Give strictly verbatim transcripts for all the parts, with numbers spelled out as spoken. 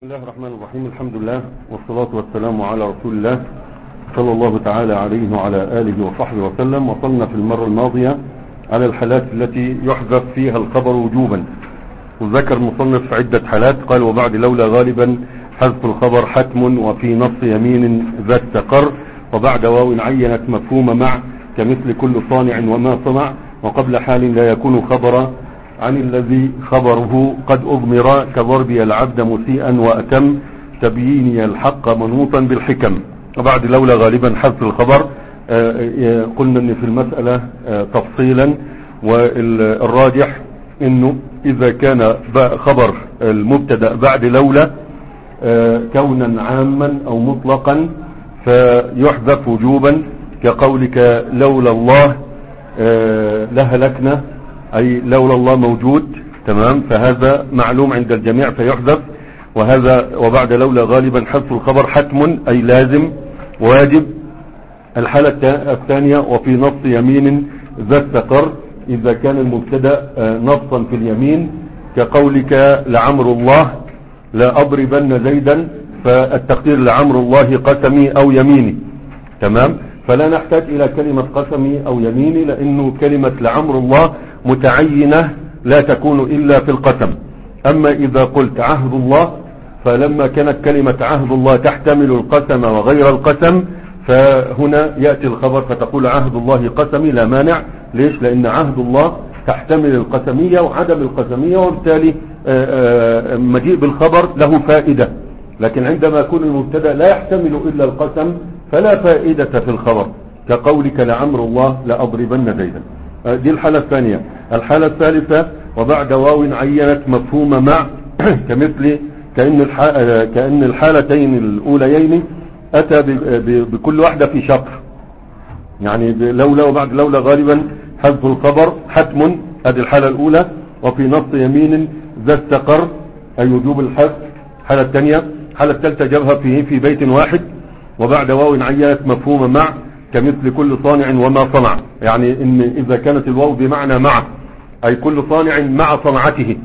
بسم الله الرحمن الرحيم. الحمد لله والصلاة والسلام على رسول الله صلى الله تعالى عليه وعلى آله وصحبه وسلم. وصلنا في المرة الماضية على الحالات التي يحذف فيها الخبر وجوبا، وذكر المصنف عدة حالات. قال: وبعد لولا غالبا حذف الخبر حتم، وفي نص يمين ذات تقر، وبعد واو عينت مفهوم مع، كمثل كل صانع وما صنع، وقبل حال لا يكون خبرا عن الذي خبره قد أضمر، كضربي العبد مسيئا وأتم، تبييني الحق منوطا بالحكم. وبعد لولا غالبا حذف الخبر. قلنا ان في المسألة تفصيلا، والراجح انه اذا كان خبر المبتدأ بعد لولا كونا عاما او مطلقا فيحذف وجوبا، كقولك لولا الله لهلكنا، أي لولا الله موجود. تمام، فهذا معلوم عند الجميع فيحذف. وهذا وبعد لولا غالبا حذف الخبر حتم، أي لازم واجب. الحالة الثانية: وفي نص يمين ذات تقر، إذا كان المبتدا نصا في اليمين، كقولك لعمر الله لا أضربن زيدا، فالتقدير لعمر الله قسمي أو يميني. تمام، فلا نحتاج إلى كلمة قسمي أو يميني، لأنه كلمة لعمر الله متعينة لا تكون إلا في القسم. أما إذا قلت عهد الله، فلما كانت كلمة عهد الله تحتمل القسم وغير القسم، فهنا يأتي الخبر فتقول عهد الله قسمي، لا مانع. ليش؟ لأن عهد الله تحتمل القسمية وعدم القسمية، وبالتالي مجيء بالخبر له فائدة. لكن عندما يكون المبتدا لا يحتمل إلا القسم فلا فائدة في الخبر، كقولك لعمر الله لأضربن زيدا. دي الحالة الثانية. الحالة الثالثة: وبعد واو عينت مفهوم مع، كمثل كأن كأن الحالتين الأوليين أتى بكل واحدة في شطر، يعني لولا وبعد لولا غالبا حذف الخبر حتم، هذه الحالة الأولى. وفي نص يمين ذات تقر، أي وجوب الحذف. الحالة الثانية. الحالة الثالثة جابها فيه في بيت واحد: وبعد واو عينت مفهوم مع، كمثل كل صانع وما صنع، يعني ان اذا كانت الواو بمعنى مع، اي كل صانع مع صنعته،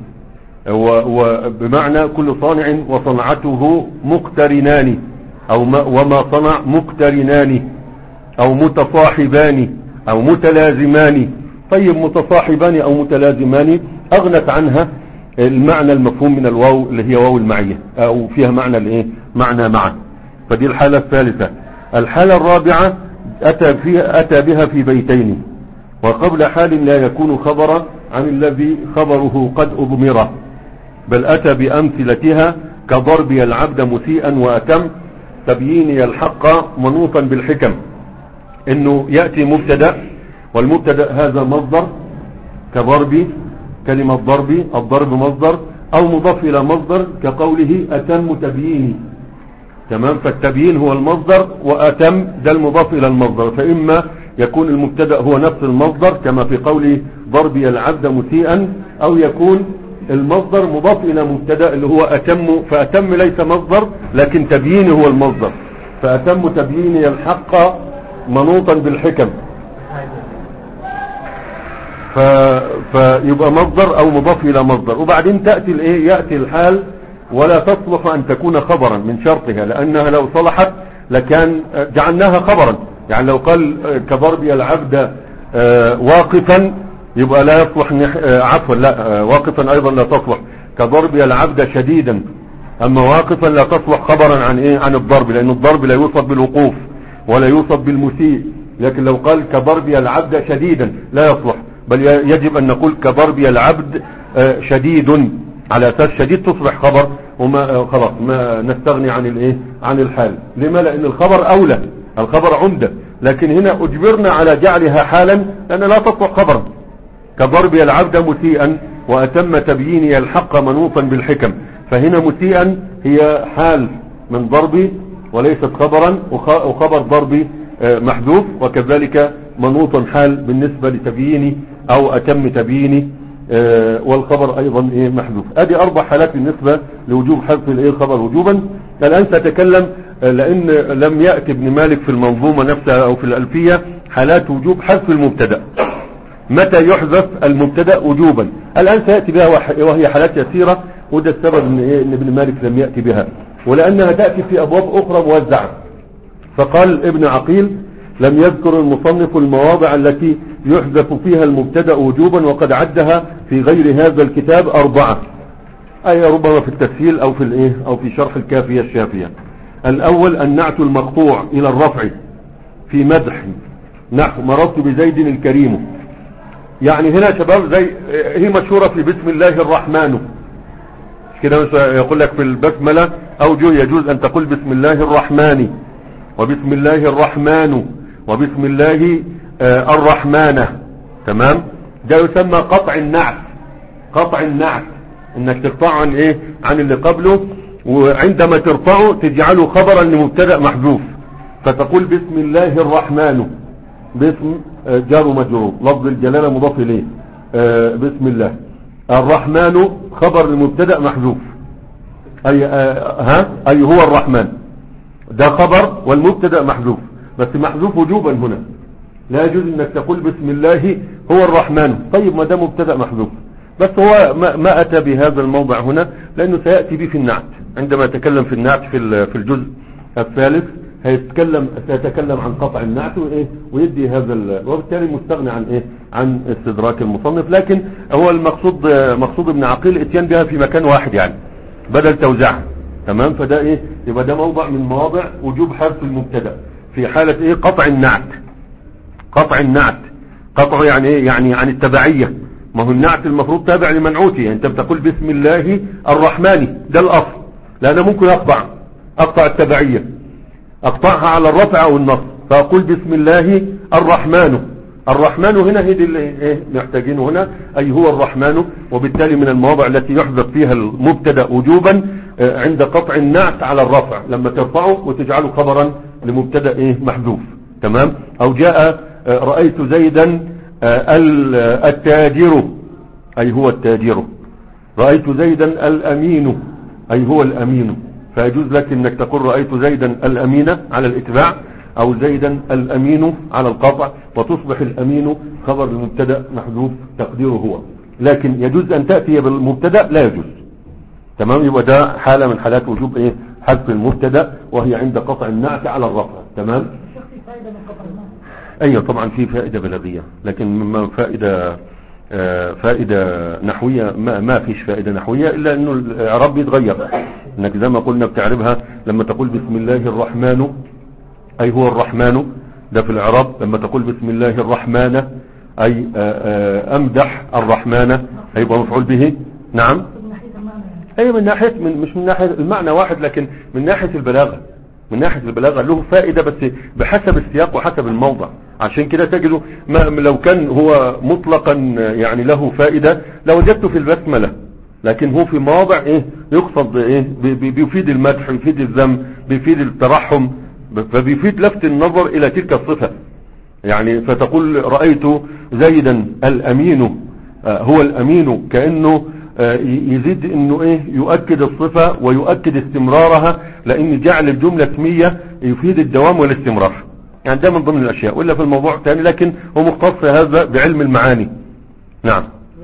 وبمعنى كل صانع وصنعته مقترنان، او وما صنع مقترنان، او متصاحبان او متلازمان. طيب، متصاحبان او متلازمان اغنت عنها المعنى المفهوم من الواو اللي هي واو المعية، او فيها معنى الايه، معنى مع. فدي الحالة الثالثة. الحالة الرابعة أتى, فيها أتى بها في بيتين، وقبل حال لا يكون خبرا عن الذي خبره قد أضمر، بل أتى بأمثلتها، كضربي العبد مسيئا وأتم، تبييني الحق منوطا بالحكم. إنه يأتي مبتدا، والمبتدا هذا مصدر، كضربي كلمة ضربي، الضرب مصدر، أو مضاف إلى مصدر، كقوله أتم تبييني. تمام، فالتبيين هو المصدر، وأتم ده المضاف إلى المصدر. فإما يكون المبتدا هو نفس المصدر كما في قوله ضربي العبد مسيئا، أو يكون المصدر مضاف إلى مبتدا اللي هو أتم، فأتم ليس مصدر لكن تبيين هو المصدر، فأتم تبييني الحق منوطا بالحكم، ف... فيبقى مصدر أو مضاف إلى مصدر. وبعدين تأتي الإيه، يأتي الحال ولا تصلح أن تكون خبرا من شرطها، لأنها لو صلحت لكان جعلناها خبرا. يعني لو قال كضربي العبد واقفا، يبقى لا يصلح، عفوا لا، واقفا أيضا لا تصلح. كضربي العبد شديدا، أما واقفا لا تصلح خبرا عن إيه، عن الضرب، لأن الضرب لا يوصف بالوقوف ولا يوصف بالمسيء. لكن لو قال كضربي العبد شديدا لا يصلح، بل يجب أن نقول كضربي العبد شديد، على أساس شديد تصبح خبر، وما خلاص ما نستغني عن الايه، عن الحال. لما؟ لأن الخبر أولى، الخبر عمدة، لكن هنا أجبرنا على جعلها حالا لأن لا تصبح خبرا. كضربي العبد مسيئا وأتم تبييني الحق منوطا بالحكم، فهنا مسيئا هي حال من ضربي وليست خبرا، وخبر ضربي محذوف، وكذلك منوطا حال بالنسبة لتبييني أو أتم تبييني، والخبر ايضا ايه، محذوف. ادي اربع حالات بالنسبة لوجوب حذف الايه، الخبر وجوبا. الان سأتكلم، لان لم يأتي ابن مالك في المنظومة نفسها او في الالفية حالات وجوب حذف المبتدا، متى يحذف المبتدا وجوبا. الان سيأتي بها وهي حالات يسيرة، وده السبب ان ايه ان ابن مالك لم يأتي بها، ولانها تأتي في ابواب اخرى موزعة. فقال ابن عقيل لم يذكر المصنف المواضع التي يحذف فيها المبتدأ وجوبا، وقد عدها في غير هذا الكتاب اربعة، اي ربما في التسهيل او في الايه او في شرح الكافية الشافية. الاول النعت المقطوع الى الرفع في مدح نحو مررت بزيد الكريم. يعني هنا شباب زي هي مشهورة في بسم الله الرحمن، مش كده يقول لك في البسملة اوجه يجوز ان تقول بسم الله الرحمن وبسم الله الرحمن وبسم الله آه الرحمن. تمام، ده يسمى قطع النعت. قطع النعت انك تقطعه عن ايه عن اللي قبله، وعندما ترفعه تجعله خبرا لمبتدأ محذوف، فتقول بسم الله الرحمن، باسم جار ومجرور، لفظ الجلالة مضاف اليه، آه بسم الله. الرحمن خبر لمبتدأ محذوف، اي آه ها اي هو الرحمن، ده خبر والمبتدأ محذوف، بس محذوف وجوبا هنا، لا يجوز انك تقول بسم الله هو الرحمن. طيب ما ده مبتدأ محذوف، بس هو ما, ما اتى بهذا الموضع هنا لانه سيأتي به في النعت، عندما يتكلم في النعت في في الجزء الثالث هيتكلم سيتكلم عن قطع النعت وايه ويدي هذا، وبالتالي مستغني عن ايه عن استدراك المصنف. لكن هو المقصود مقصود ابن عقيل اتيان بها في مكان واحد يعني بدل توزيعها. تمام، فده ايه يبقى ده موضع من مواضع وجوب حذف المبتدا في حالة ايه قطع النعت. قطع النعت قطع يعني ايه يعني عن التبعية، ما هو النعت المفروض تابع لمنعوته، يعني انت بتقول بسم الله الرحمن ده الاصل، لان ممكن اقطع اقطع التبعية، اقطعها على الرفع او النصب، فاقول بسم الله الرحمن. الرحمن هنا هي دي اللي ايه محتاجينه هنا، اي هو الرحمن. وبالتالي من المواضع التي يحذف فيها المبتدا وجوبا عند قطع النعت على الرفع، لما ترفعه وتجعله خبرا لمبتدا ايه محذوف. تمام، او جاء رأيت زيدا التاجر، اي هو التاجر. رأيت زيدا الامين، اي هو الامين، فيجوز لك انك تقول رأيت زيدا الامين على الاتباع، او زيدا الامين على القطع، وتصبح الامين خبر المبتدا محذوف تقديره هو. لكن يجوز ان تأتي بالمبتدا لا يجوز. تمام، يبقى ده حالة من حالات وجوب ايه حذف المبتدا، وهي عند قطع النعت على الرفع. تمام، ايوه طبعا في فائدة بلاغية، لكن مما فائدة آه فائدة نحوية ما, ما فيش فائدة نحوية الا انه الاعراب بيتغير، انك زي ما قلنا بتعربها لما تقول بسم الله الرحمن اي هو الرحمن، ده في الاعراب. لما تقول بسم الله الرحمن اي آآ آآ امدح الرحمن هيبقى مفعول به. نعم، اي من ناحية من مش من ناحية المعنى واحد، لكن من ناحية البلاغة، من ناحية البلاغة له فائدة بس بحسب السياق وحسب الموضع. عشان كده تجده ما لو كان هو مطلقا يعني له فائدة لو وجدته في البسملة، لكن هو في مواضع ايه يقصد ايه بيفيد المدح، بيفيد الذم، بيفيد الترحم، فبيفيد لفت النظر الى تلك الصفة. يعني فتقول رأيت زيدا الامين، هو الامين، كأنه يزيد انه ايه يؤكد الصفة ويؤكد استمرارها، لان جعل الجملة اسمية يفيد الدوام والاستمرار. يعني ده من ضمن الاشياء، ولا في الموضوع الثاني، لكن هو مختص هذا بعلم المعاني. نعم،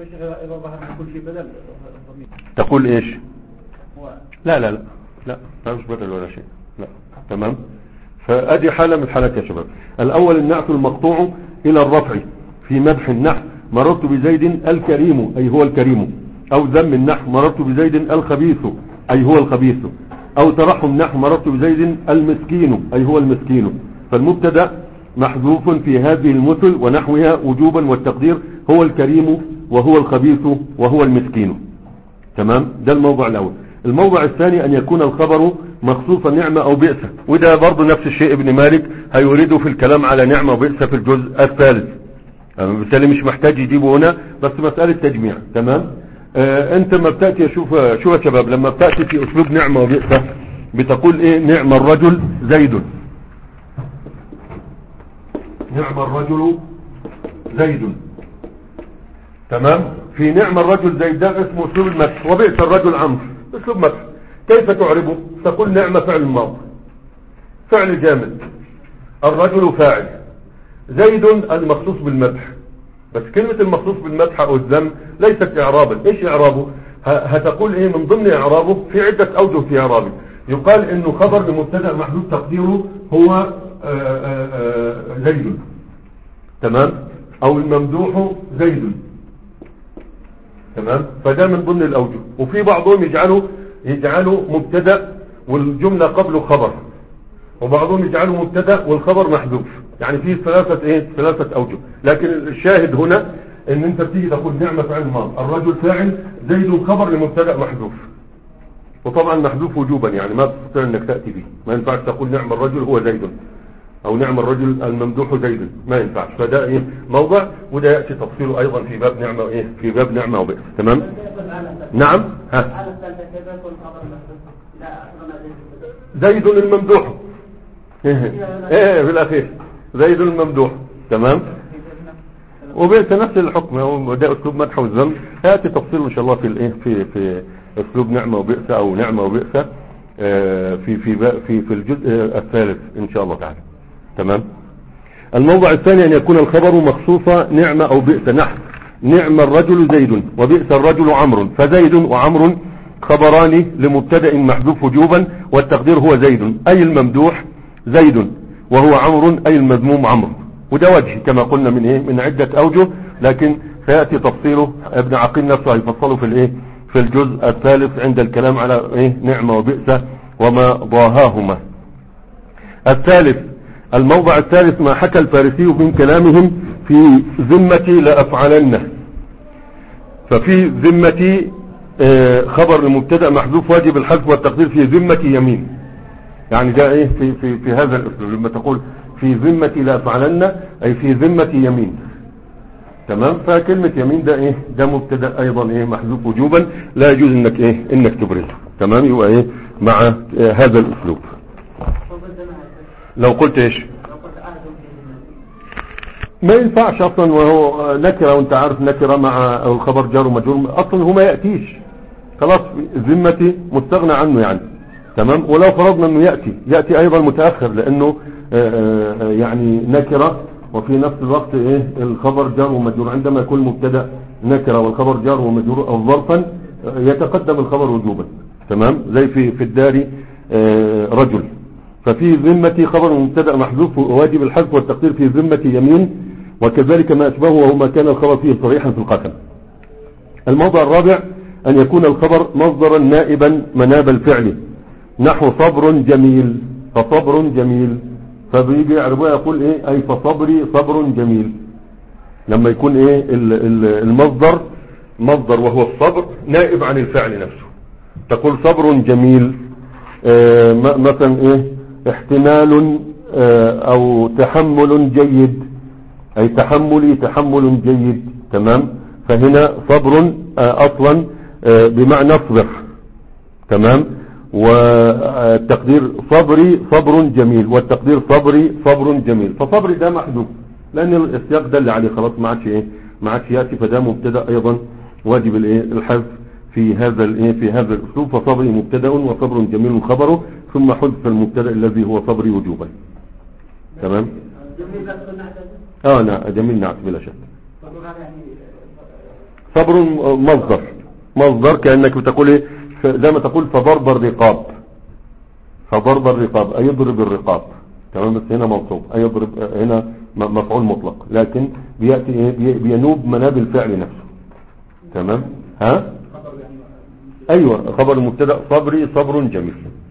تقول ايش؟ لا لا لا لا لا مش بدل ولا شيء، لا. تمام، فادي حالة من الحالات يا شباب. الاول النعت المقطوع الى الرفع في مدح النحو مررت بزيد الكريم اي هو الكريم، او ذم النحو مررت بزيد الخبيث اي هو الخبيث، او ترحم النحو مررت بزيد المسكين اي هو المسكين. فالمبتدا محذوف في هذه المثل ونحوها وجوبا، والتقدير هو الكريم وهو الخبيث وهو المسكين. تمام، ده الموضع الاول. الموضع الثاني ان يكون الخبر مخصوصا نعمة او بئس، وده برضو نفس الشيء ابن مالك هيريده في الكلام على نعمة وبئس في الجزء الثالث، بالتالي مش محتاج يجيبه هنا، بس مسألة تجميع. تمام، آه انت ما بتأتي شوف شوف يا شباب، لما بتأتي في اسلوب نعمة وبئس بتقول ايه؟ نعم الرجل زيد، نعم الرجل زيد. تمام، في نعم الرجل زيد ده اسمه اسلوب المدح، وبئس الرجل عمرو اسلوب مدح. كيف تعربه؟ تقول نعمة فعل ماضي، فعل جامد، الرجل فاعل، زيد المخصوص بالمدح. بس كلمة المخصوص بالمدح او الذم ليست اعرابا. ايش اعرابه؟ هتقول ايه من ضمن اعرابه؟ في عدة اوجه في اعرابه. يقال انه خبر لمبتدا محذوف تقديره هو زيد، تمام، او الممدوح زيد، تمام. فده من ضمن الاوجه. وفي بعضهم يجعله يجعله مبتدا والجملة قبله خبر، وبعضهم يجعله مبتدا والخبر محذوف. يعني في ثلاثة ايه ثلاثة اوجه. لكن الشاهد هنا ان انت بتيجي تقول نعمة فعل ماض، الرجل فاعل، زيد خبر لمبتدا محذوف، وطبعا محذوف وجوبا، يعني ما تستطيع انك تأتي به. ما ينفعش تقول نعم الرجل هو زيد، او نعم الرجل الممدوح زيد، ما ينفعش. فده ايه موضع، وده يأتي تفصيله ايضا في باب نعمة ايه في باب نعمة وبئس. تمام. نعم. ها زيد الممدوح ايه في الاخير زيد الممدوح، تمام. وبئس نفس الحكم، وده اسلوب مدح والذم، يأتي تفصيله ان شاء الله في الايه في في اسلوب نعمة وبئس او نعمة وبئس في في في في الجزء الثالث ان شاء الله تعالى. تمام. الموضع الثاني ان يكون الخبر مخصوصا نعمة او بئس، نحو نعم الرجل زيد وبئس الرجل عمرو، فزيد وعمرو خبران لمبتدا محذوف وجوبا، والتقدير هو زيد اي الممدوح زيد، وهو عمرو اي المذموم عمرو. وده وجه كما قلنا من ايه من عدة اوجه، لكن سيأتي تفصيله ابن عقيل نفسه هيفصله في الايه في الجزء الثالث عند الكلام على ايه نعمة وبئس وما ضاهاهما. الثالث الموضع الثالث ما حكى الفارسي من كلامهم في ذمتي لأفعلنه. ففي ذمتي خبر المبتدا محذوف واجب الحذف والتقدير في ذمتي يمين. يعني ده ايه في في في هذا الاسلوب لما تقول في ذمتي لأفعلن اي في ذمتي يمين، تمام. فكلمة يمين ده ايه ده مبتدا ايضا ايه محذوف وجوبا، لا يجوز انك ايه انك تبرزه، تمام. يبقى ايه مع إيه هذا الاسلوب. لو قلت ايش ما ينفعش اصلا، وهو نكرة وانت عارف نكرة مع الخبر جار ومجرور اصلا هو ما يأتيش، خلاص ذمتي مستغنى عنه يعني، تمام. ولو فرضنا انه يأتي يأتي ايضا متأخر، لانه آآ آآ يعني نكرة وفي نفس الوقت ايه الخبر جار ومجرور. عندما يكون مبتدا نكرة والخبر جار ومجرور او ظرفا يتقدم الخبر وجوبا، تمام. زي في في الدار رجل. ففي ذمتي خبر مبتدا محذوف واجب الحذف والتقدير في ذمتي يمين، وكذلك ما أشبهه وهو ما كان الخبر فيه صريحا في القسم. الموضع الرابع أن يكون الخبر مصدرا نائبا مناب الفعل، نحو صبر جميل، فصبر جميل. فبيجي يعربوها يقول ايه اي فصبري صبر جميل، لما يكون ايه المصدر مصدر وهو الصبر نائب عن الفعل نفسه. تقول صبر جميل آه مثلا ايه احتمال آه او تحمل جيد، اي تحملي تحمل جيد، تمام. فهنا صبر آه اصلا آه بمعنى اصبر، تمام. والتقدير صبري صبر جميل، والتقدير صبري صبر جميل. فصبري ده محذوف لان السياق دل عليه، خلاص ما عادش ايه ما عادش ياتي، فده مبتدا ايضا واجب الايه الحذف في هذا الايه في هذا الاسلوب. فصبري مبتدا وصبر جميل خبره، ثم حذف المبتدا الذي هو صبري وجوبا، تمام. اه لا جميل نعت بلا شك. صبر مصدر مصدر كانك بتقول ايه زي ما تقول فضرب الرقاب، فضرب الرقاب اي يضرب الرقاب، تمام. بس هنا منصوب اي يضرب، هنا مفعول مطلق، لكن بياتي ايه بينوب مناب الفعل نفسه، تمام. ها ايوه خبر المبتدا صبري صبر جميل،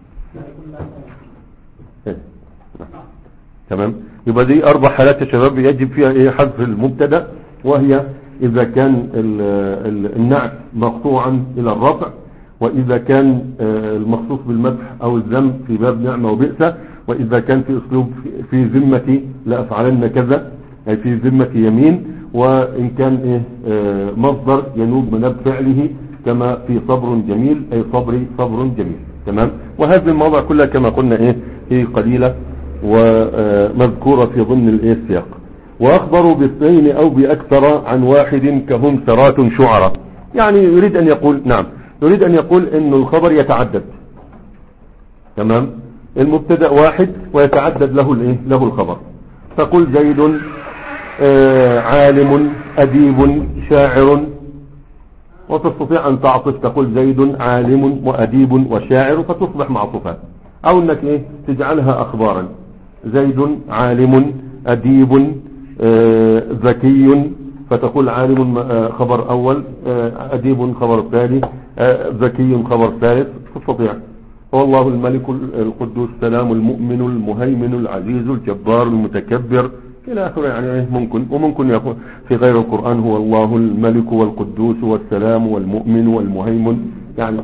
تمام. يبقى دي اربع حالات يا شباب يجب فيها ايه حذف المبتدا، وهي اذا كان النعت مقطوعا الى الرفع، وإذا كان المخصوص بالمدح أو الذم في باب نعمة وبئس، وإذا كان في أسلوب في ذمتي لأفعلن كذا أي في ذمتي يمين، وإن كان إيه مصدر ينوب مناب فعله كما في صبر جميل أي صبري صبر جميل، تمام. وهذه المواضع كلها كما قلنا إيه هي قليلة ومذكورة في ضمن الإيه السياق. وأخبروا باثنين أو بأكثر عن واحد كهم سرات شعراء، يعني يريد أن يقول نعم يريد أن يقول أن الخبر يتعدد، تمام. المبتدأ واحد ويتعدد له الايه له الخبر. فقل زيد آه عالم أديب شاعر، وتستطيع أن تعطف تقول زيد عالم وأديب وشاعر فتصبح معطوفات، أو أنك إيه تجعلها أخبارا، زيد عالم أديب آه ذكي، فتقول عالم آه خبر أول، آه أديب خبر ثاني، آه ذكي خبر ثالث، تستطيع. والله الملك القدوس السلام المؤمن المهيمن العزيز الجبار المتكبر إلى آخره. يعني ممكن، وممكن يكون في غير القرآن هو الله الملك والقدوس والسلام والمؤمن والمهيمن. يعني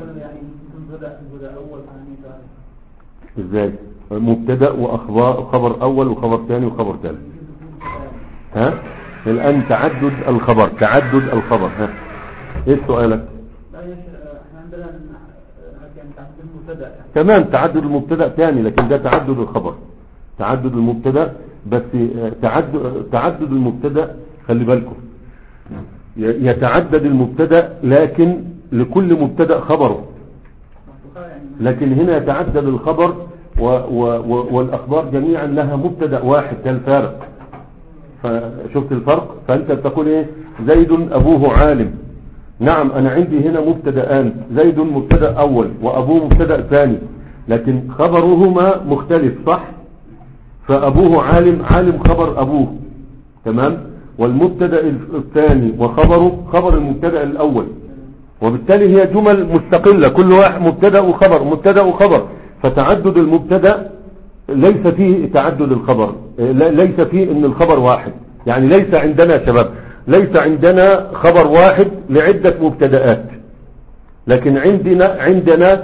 ازاي مبتدا واخبار، خبر اول وخبر ثاني وخبر ثالث؟ ها الان تعدد الخبر، تعدد الخبر. ها ايه سؤالك؟ لا يا شيخ احنا عندنا كان تعدد المبتدا تمام، تعدد المبتدا ثاني، لكن ده تعدد الخبر، تعدد المبتدا. بس تعدد تعدد المبتدا خلي بالكم، يتعدد المبتدا لكن لكل مبتدا خبره، لكن هنا يتعدد الخبر و و و والأخبار جميعا لها مبتدا واحد. ده الفارق. فشفت الفرق؟ فأنت تقول ايه؟ زيد أبوه عالم. نعم أنا عندي هنا مبتدأان، زيد مبتدا أول وأبوه مبتدا ثاني، لكن خبرهما مختلف، صح؟ فأبوه عالم، عالم خبر أبوه، تمام؟ والمبتدا الثاني وخبره خبر المبتدا الأول، وبالتالي هي جمل مستقلة، كل واحد مبتدا وخبر، مبتدا وخبر. فتعدد المبتدا ليس فيه تعدد الخبر، ليس فيه ان الخبر واحد. يعني ليس عندنا يا شباب، ليس عندنا خبر واحد لعدة مبتدآت، لكن عندنا عندنا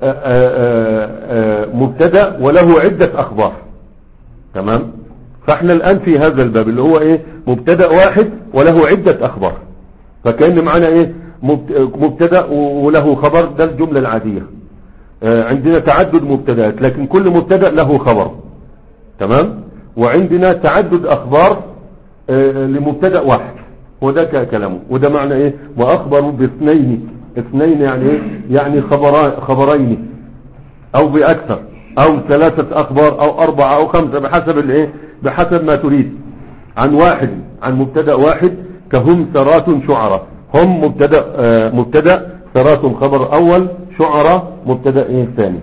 مبتدا وله عدة اخبار، تمام؟ فاحنا الان في هذا الباب اللي هو ايه؟ مبتدا واحد وله عدة اخبار. فكأن معنا ايه؟ مبتدا وله خبر، ده الجملة العادية. عندنا تعدد مبتدات لكن كل مبتدا له خبر، تمام؟ وعندنا تعدد اخبار لمبتدا واحد، وده كلامه. وده معنى ايه؟ واخبروا باثنين. اثنين يعني ايه؟ يعني خبران، خبرين او باكثر، او ثلاثة اخبار او اربعة او خمسة، بحسب الايه؟ بحسب ما تريد. عن واحد، عن مبتدا واحد، كهم سرات شعراء. هم مبتدا آه مبتدا، سرات خبر اول، شعراء مبتدا ايه ثاني.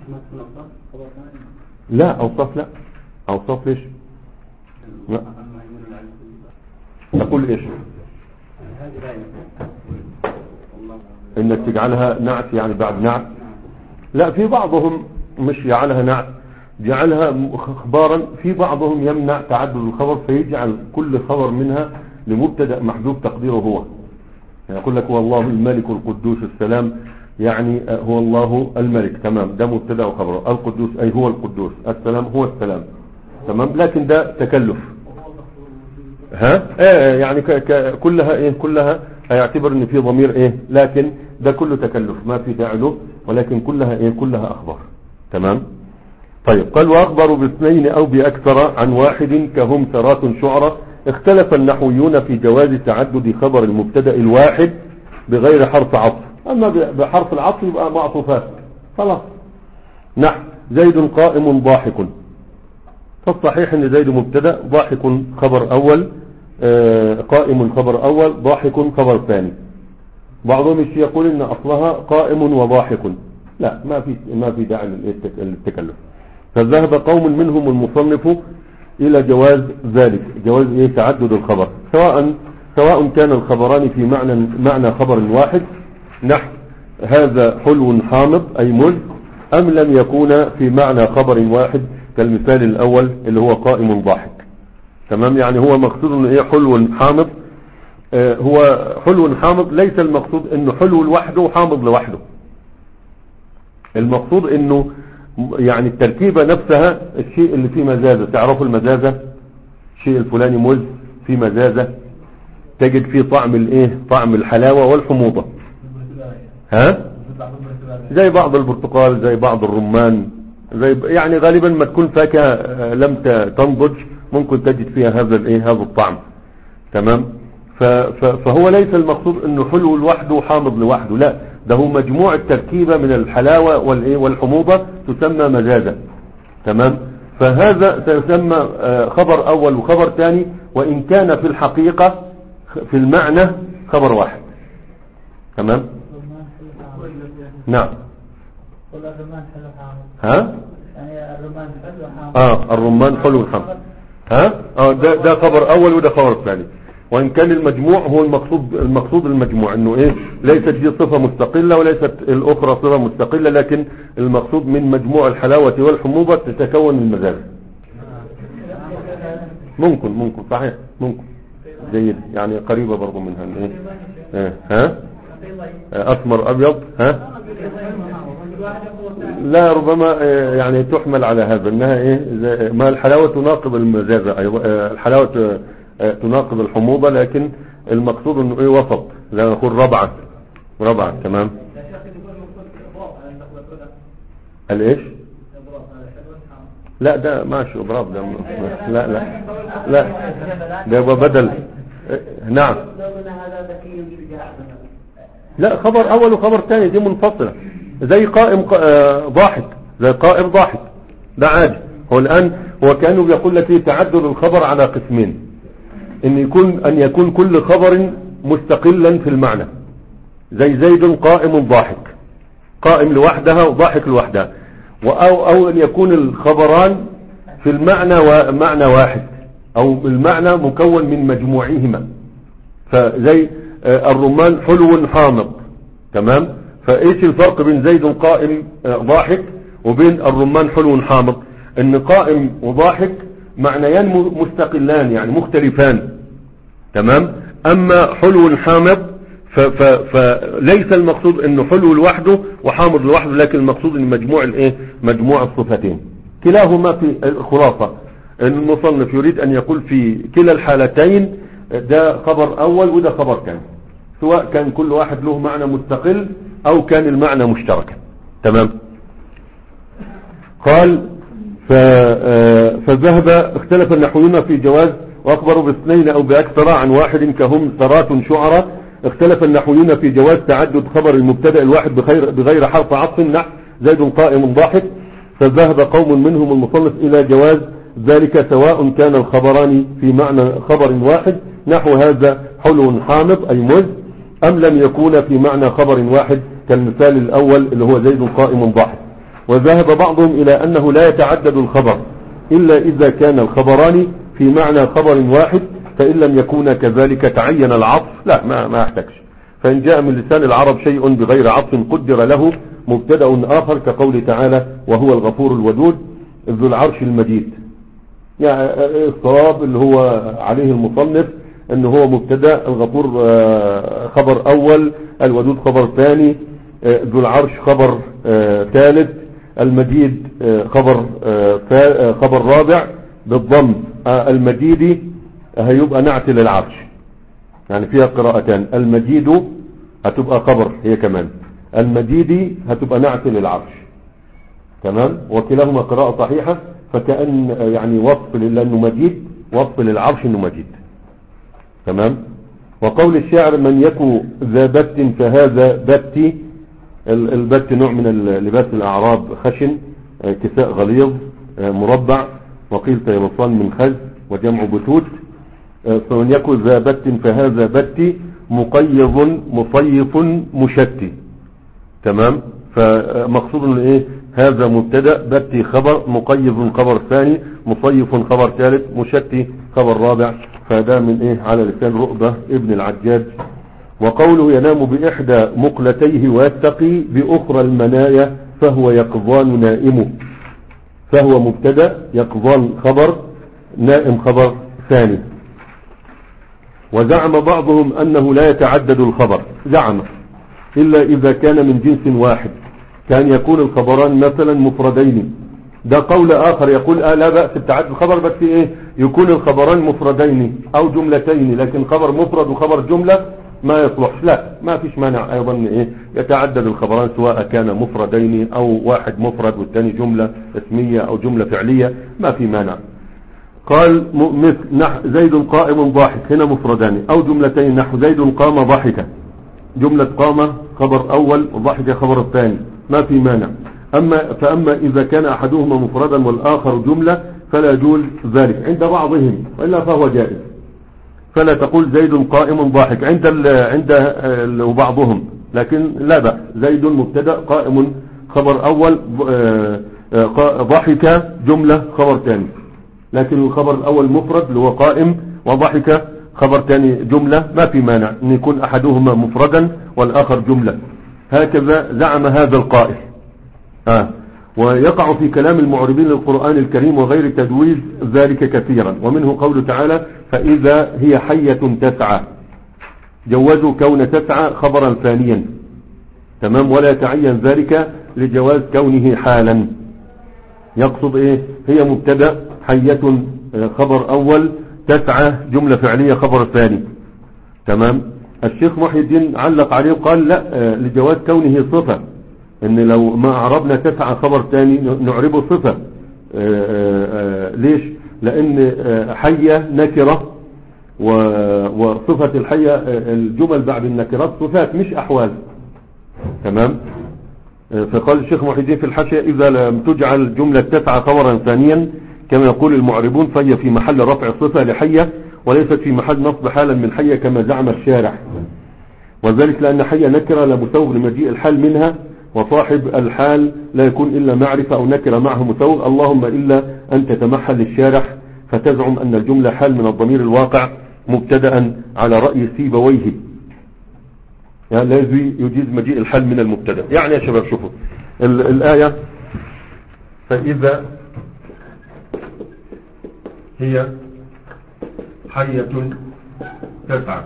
لا اوصاف، لا اوصاف ليش؟ لا تقول ايش؟ انك تجعلها نعت يعني بعد نعت. لا، في بعضهم مش يجعلها نعت، يجعلها اخبارا. في بعضهم يمنع تعدد الخبر فيجعل كل خبر منها لمبتدا محذوف تقديره هو. يعني يقول لك هو الله الملك القدوس السلام، يعني هو الله الملك، تمام، ده مبتدا وخبره. القدوس اي هو القدوس، السلام هو السلام، تمام. لكن ده تكلف. ها ايه يعني ك ك كلها ايه؟ كلها هيعتبر ان في ضمير ايه، لكن ده كله تكلف ما في داعي له، ولكن كلها ايه؟ كلها اخبار، تمام. طيب قال واخبروا باثنين او باكثر عن واحد كهم سرات شعراء. اختلف النحويون في جواز تعدد خبر المبتدا الواحد بغير حرف عطف. اما بحرف العطف يبقى معطوفات خلاص. نحو زيد قائم ضاحك، فالصحيح ان زيد مبتدا، ضاحك خبر اول، قائم خبر اول، ضاحك خبر ثاني. بعضهم الشيء يقول ان اصلها قائم وضاحك، لا ما في ما في داعي للتكلف. فذهب قوم منهم المصنف الى جواز ذلك، جواز ايه؟ تعدد الخبر، سواء سواء كان الخبران في معنى معنى خبر واحد، نحو هذا حلو حامض اي مز، ام لم يكون في معنى خبر واحد كالمثال الاول اللي هو قائم ضاحك، تمام. يعني هو مقصود انه ايه؟ حلو حامض. آه هو حلو حامض، ليس المقصود انه حلو لوحده وحامض لوحده. المقصود انه يعني التركيبة نفسها، الشيء اللي فيه مزازة. تعرفوا المزازة؟ الشيء الفلاني مز فيه مزازة، تجد فيه طعم الايه؟ طعم الحلاوة والحموضة. ها؟ زي بعض البرتقال، زي بعض الرمان، زي يعني غالبا ما تكون فاكهة لم تنضج ممكن تجد فيها هذا الايه؟ هذا الطعم، تمام. فهو ليس المقصود انه حلو لوحده وحامض لوحده، لا، ده هو مجموع التركيبة من الحلاوة والايه؟ والحموضة تسمى مزازة، تمام. فهذا سيسمى خبر اول وخبر ثاني، وان كان في الحقيقة في المعنى خبر واحد، تمام. الرمان حلو حامض. نعم. قل الرمان حلو حامض. ها يعني الرمان حلو حامض. اه الرمان حلو حامض. ها اه ده ده خبر اول وده خبر ثاني، وان كان المجموع هو المقصود المقصود المجموع، انه ايه ليست دي صفة مستقلة وليست الاخرى صفة مستقلة، لكن المقصود من مجموع الحلاوة والحموضة تتكون المزاج. ممكن ممكن صحيح ممكن جيد، يعني قريبة برضو منها ايه اه ها اسمر ابيض. ها لا ربما يعني تحمل على هذا انها ايه ما الحلاوة تناقض المزازة، الحلاوة تناقض الحموضة، لكن المقصود انه ايه وسط، لا نقول ربعة ربعة. تمام. الايش؟ لا ده ماشي اضراب ده لا لا لا ده بدل. نعم لا خبر اول وخبر ثاني دي منفصلة، زي قائم ضاحك، زي قائم ضاحك ده عادي. هو الان هو كانوا بيقول لك ايه تعدد الخبر على قسمين، ان يكون ان يكون كل خبر مستقلا في المعنى، زي زيد قائم ضاحك، قائم لوحدها وضاحك لوحدها، او او ان يكون الخبران في المعنى ومعنى واحد، او المعنى مكون من مجموعهما، فزي الرمان حلو حامض. تمام. فايش الفرق بين زيد قائم ضاحك وبين الرمان حلو حامض؟ ان قائم وضاحك معنيان مستقلان يعني مختلفان. تمام. اما حلو حامض فليس المقصود انه حلو لوحده وحامض لوحده، لكن المقصود ان مجموع الايه مجموع الصفتين كلاهما في الخلاصة. المصنف يريد ان يقول في كلا الحالتين ده خبر اول وده خبر ثاني، سواء كان كل واحد له معنى مستقل او كان المعنى مشتركا. تمام. قال فذهب اختلف النحويون في جواز واخبروا باثنين او باكثر عن واحد كهم ثرات شعراء. اختلف النحويون في جواز تعدد خبر المبتدا الواحد بغير بغير حرف عطف نحو زيد قائم ضاحك، فذهب قوم منهم المصنف الى جواز ذلك سواء كان الخبران في معنى خبر واحد نحو هذا حلو حامض اي مز، ام لم يكون في معنى خبر واحد كالمثال الاول اللي هو زيد قائم ضاحك. وذهب بعضهم الى انه لا يتعدد الخبر الا اذا كان الخبران في معنى خبر واحد، فان لم يكون كذلك تعين العطف لا ما ما يحتاجش، فان جاء من لسان العرب شيء بغير عطف قدر له مبتدا اخر كقول تعالى وهو الغفور الودود ذو العرش المجيد، يعني الصواب اللي هو عليه المصنف ان هو مبتدا، الغفور خبر اول، الودود خبر ثاني، ذو العرش خبر ثالث، المجيد خبر خبر رابع بالضم. المجيد هيبقى نعت للعرش، يعني فيها قراءتان، المجيد هتبقى خبر هي كمان، المجيد هتبقى نعت للعرش. تمام. وكلاهما قراءة صحيحة، فكأن يعني وصف لأنه مجيد وصف للعرش انه مجيد. تمام. وقول الشاعر من يكو ذا بت فهذا بتي، البت نوع من لباس الأعراب خشن كساء غليظ مربع، وقيل تيبصان من خز وجمع بتوت. فمن يكو ذا بت فهذا بتي مقيض مصيف مشتي. تمام. فمقصود ايه هذا مبتدا، بتي خبر، مقيض خبر ثاني، مصيف خبر ثالث، مشتي خبر رابع. فده من ايه على لسان رؤبة ابن العجاج. وقوله ينام بإحدى مقلتيه ويتقي بأخرى المنايا فهو يقظان نائم، فهو مبتدا، يقظان خبر، نائم خبر ثاني. وزعم بعضهم أنه لا يتعدد الخبر، زعم إلا إذا كان من جنس واحد، كان يكون الخبران مثلا مفردين. ده قول آخر يقول آه لا بأس بتعدد الخبر، بس إيه يكون الخبران مفردين أو جملتين، لكن خبر مفرد وخبر جملة ما يصلحش. لا ما فيش مانع أيضا إيه يتعدد الخبران سواء كان مفردين أو واحد مفرد والثاني جملة اسمية أو جملة فعلية، ما في مانع. قال مثل نحو زيد قائم ضاحك، هنا مفردان أو جملتين نحو زيد قام ضاحكا، جملة قام خبر أول وضاحك خبر الثاني، ما في مانع. أما فأما إذا كان أحدهما مفردا والآخر جملة فلا يجوز ذلك عند بعضهم، وإلا فهو جائز. فلا تقول زيد قائم ضاحك عند ال عند ال وبعضهم لكن لا بأس. زيد مبتدا قائم خبر اول، ضحك جملة خبر ثاني. لكن الخبر الاول مفرد اللي هو قائم، وضحك خبر ثاني جملة، ما في مانع ان يكون احدهما مفردا والاخر جملة. هكذا زعم هذا القائل. آه. ويقع في كلام المعربين للقرآن الكريم وغير تجويز ذلك كثيرا، ومنه قوله تعالى فإذا هي حية تسعى، جوزوا كون تسعى خبرا ثانيا، تمام، ولا يتعين ذلك لجواز كونه حالا. يقصد ايه؟ هي مبتدا، حية خبر اول، تسعى جملة فعلية خبر ثاني، تمام. الشيخ محي الدين علق عليه وقال لا، لجواز كونه صفة، ان لو ما اعربنا تسعى خبر ثاني نعربه صفة. آآ آآ ليش؟ لان حية نكرة، وصفة الحية الجمل بعد النكرات صفات مش احوال، تمام. فقال الشيخ محي الدين في الحاشية اذا لم تجعل جملة تسعى خبرا ثانيا كما يقول المعربون فهي في محل رفع صفة لحية وليست في محل نصب حالا من حية كما زعم الشارح، وذلك لأن حية نكرة لا مسوغ لمجيء الحال منها، وصاحب الحال لا يكون إلا معرفة أو نكرة معه مسوغ، اللهم إلا أن تتمحل للشارح فتزعم أن الجملة حال من الضمير الواقع مبتدأ على رأي سيبويه، يعني الذي يجيز مجيء الحال من المبتدأ. يعني يا شباب شوفوا الآية فإذا هي حية تسعى،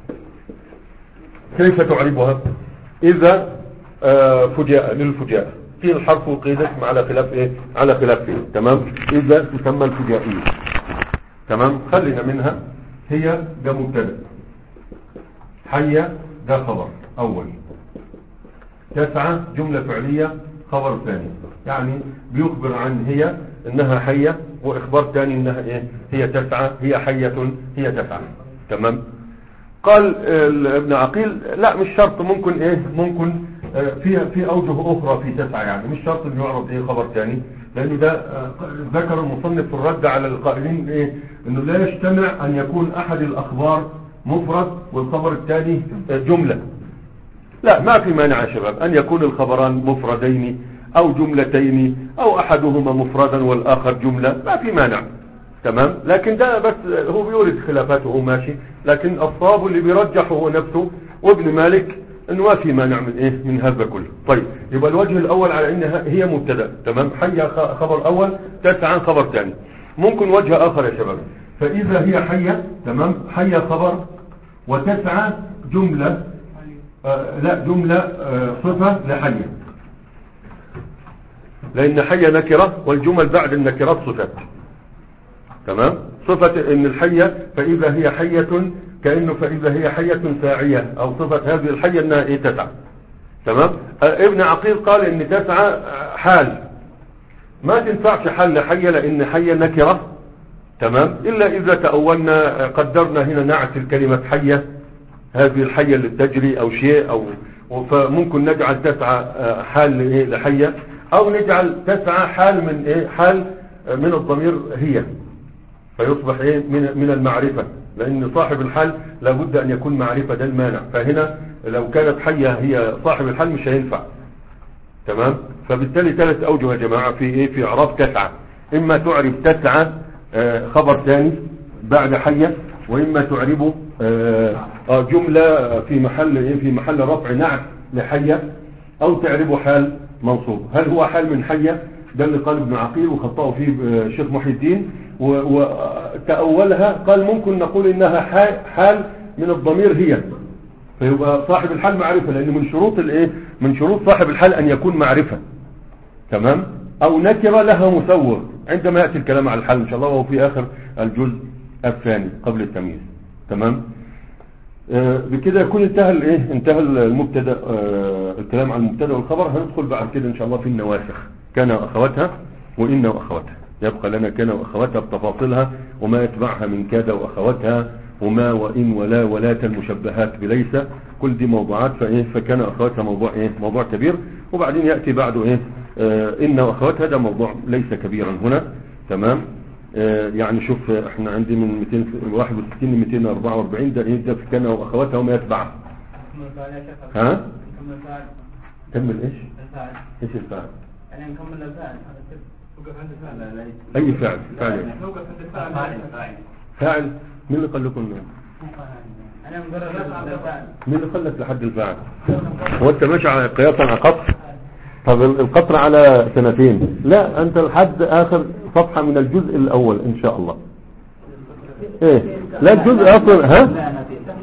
كيف تعربها؟ إذا فجاء للفجاء في الحرف وقيد اسم على خلاف ايه؟ على خلاف فيه، تمام. إذا تسمى الفجائية، تمام. خلينا منها هي ده مبتدا، حية ده خبر اول، تسعى جملة فعلية خبر ثاني، يعني بيخبر عن هي انها حية، واخبار ثاني انها ايه؟ هي تسعى، هي حية، هي تسعى، تمام. قال ابن عقيل لا مش شرط، ممكن ايه؟ ممكن في في اوجه اخرى في تسعى، يعني مش شرط انه يعرض ايه خبر ثاني، لانه ده ذكر المصنف في الرد على القائلين ايه؟ انه لا يجتمع ان يكون احد الاخبار مفرد والخبر الثاني جملة. لا، ما في مانع يا شباب ان يكون الخبران مفردين او جملتين او احدهما مفردا والاخر جملة، ما في مانع، تمام. لكن ده بس هو بيورد خلافاته ماشي، لكن الصواب اللي بيرجحه هو نفسه وابن مالك انه ما في مانع من ايه؟ من هذا كله. طيب يبقى الوجه الاول على انها هي مبتدا، تمام، حية خبر اول، تسعى خبر ثاني. ممكن وجه اخر يا شباب، فاذا هي حية، تمام، حية خبر وتسعى جملة، آه لا جملة آه صفة لحية، لان حية نكرة والجمل بعد النكرات صفات، تمام. صفة ان الحية فاذا هي حية، كأنه فاذا هي حية ساعية، او صفة هذه الحية انها ايه؟ تسعى، تمام. آه ابن عقيل قال ان تسعى حال، ما تنفعش حال لحية لان حية نكرة، تمام، الا اذا تأولنا قدرنا هنا نعت الكلمة حية، هذه الحية اللي تجري او شيء، او فممكن نجعل تسعى حال ايه؟ لحية، او نجعل تسعى حال من ايه؟ حال من الضمير هي، فيصبح ايه؟ من من المعرفة، لان صاحب الحال لابد ان يكون معرفة، ده المانع. فهنا لو كانت حية هي صاحب الحال مش هينفع، تمام. فبالتالي ثلاث اوجه يا جماعة في ايه؟ في اعراب تسعى، اما تعرف تسعى خبر ثاني بعد حية، واما تعربه جملة في محل ايه؟ في محل رفع نعت لحية، او تعربه حال منصوب. هل هو حال من حية؟ ده اللي قال ابن عقيل وخطأه فيه الشيخ محي الدين، وتأولها قال ممكن نقول انها حال من الضمير هي، فيبقى صاحب الحال معرفة، لان من شروط الايه؟ من شروط صاحب الحال ان يكون معرفة، تمام، او نكرة لها مسوغ عندما يأتي الكلام على الحال ان شاء الله، وهو في اخر الجزء الثاني قبل التمييز، تمام. آه بكده يكون انتهى الايه؟ انتهى المبتدا، آه الكلام عن المبتدا والخبر. هندخل بعد كده ان شاء الله في النواسخ، كان واخواتها وان واخواتها، يبقى لنا كان واخواتها بتفاصيلها وما يتبعها من كاد واخواتها وما وان ولا ولاة المشبهات بليس، كل دي موضوعات. فايه؟ فكان واخواتها موضوع ايه؟ موضوع كبير، وبعدين ياتي بعده ايه؟ آه ان واخواتها، ده موضوع ليس كبيرا هنا، تمام. آه يعني شوف احنا عندي من مئتين وواحد وستين ل مئتين واربعة واربعين، ده ايه؟ ده في كان واخواتها وما يتبعها. ها نكمل الفاعل. كمل ايش؟ الفاعل. ايش الفاعل؟ يعني نكمل الفاعل. نوقف عند الفاعل. لا لا. اي فاعل؟ فاعل نوقف عند الفاعل. فاعل. فاعل. مين اللي قال لكم انه؟ أنا مجرد الفاعل. مين اللي قال لك لحد الفاعل؟ هو انت ماشي على قياسا على قطر؟ طب القطر على سنتين. لا، انت لحد اخر صفحة من الجزء الاول ان شاء الله. ايه لا الجزء اصلا ها.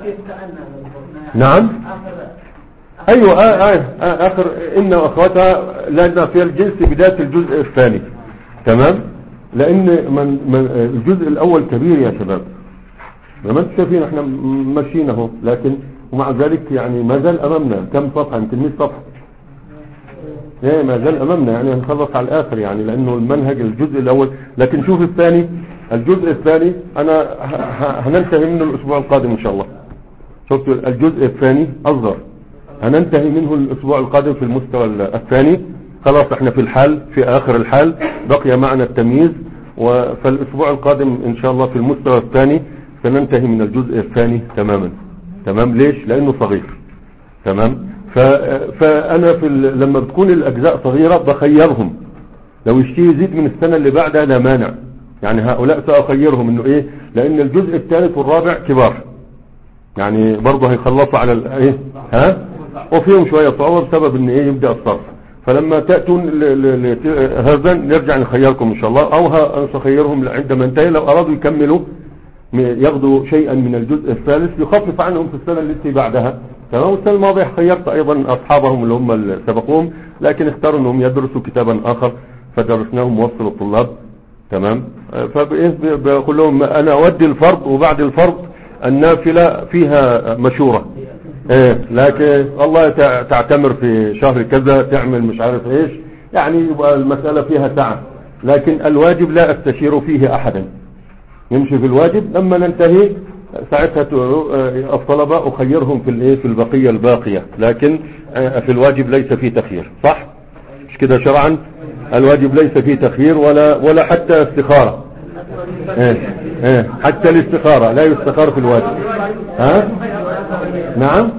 نعم ايوه آه آه آه اخر ان واخواتها لان في الجنس بداية الجزء الثاني. تمام. لان من, من الجزء الاول كبير يا شباب، ما انتم شايفين احنا ماشيين اهو، لكن ومع ذلك يعني ما زال امامنا كم صفحة؟ يمكن مية صفحة. ايه ما زال امامنا، يعني هنخلص على الاخر يعني، لانه المنهج الجزء الاول. لكن شوف الثاني، الجزء الثاني انا هننتهي منه الاسبوع القادم ان شاء الله. شفتوا الجزء الثاني اصغر، هننتهي منه الاسبوع القادم في المستوى الثاني. خلاص احنا في الحال، في اخر الحال بقي معنا التمييز، فالاسبوع القادم ان شاء الله في المستوى الثاني سننتهي من الجزء الثاني تماما. تمام. ليش؟ لانه صغير. تمام. فانا في لما بتكون الاجزاء صغيرة بخيرهم، لو الشيء يزيد من السنة اللي بعدها لا مانع، يعني هؤلاء سأخيرهم انه ايه، لان الجزء الثالث والرابع كبار يعني برضه هيخلصوا على الايه ها، وفيهم شوية صعوبة بسبب ان ايه يبدأ الصرف. فلما تأتون هذا نرجع نخيركم ان شاء الله، او سخيرهم عندما انتهي لو ارادوا يكملوا ياخذوا شيئا من الجزء الثالث يخفف عنهم في السنة التي بعدها. تمام. والسنة الماضية خيرت ايضا اصحابهم اللي هم اللي سبقوهم، لكن اختاروا انهم يدرسوا كتابا اخر فدرسناهم موصل الطلاب. تمام. فبقول لهم انا اودي الفرض، وبعد الفرض النافلة فيها مشورة. ايه لكن الله تعتمر في شهر كذا تعمل مش عارف ايش، يعني يبقى المسألة فيها سعة، لكن الواجب لا استشير فيه احدا، يمشي في الواجب. لما ننتهي ساعتها الطلبة اخيرهم في الايه في البقية الباقية، لكن في الواجب ليس فيه تخيير. صح مش كده شرعا؟ الواجب ليس فيه تخيير ولا ولا حتى استخارة. ايه ايه حتى الاستخارة لا يستخار في الواجب. ها نعم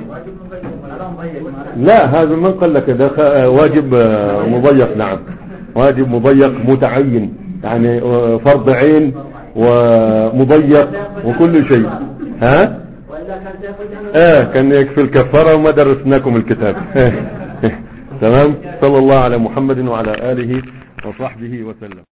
لا، هذا من قال لك ده واجب مضيق. نعم واجب مضيق متعين، يعني فرض عين ومضيق وكل شيء. ها اه كان يكفي الكفارة وما درسناكم الكتاب. تمام. صلى الله على محمد وعلى آله وصحبه وسلم.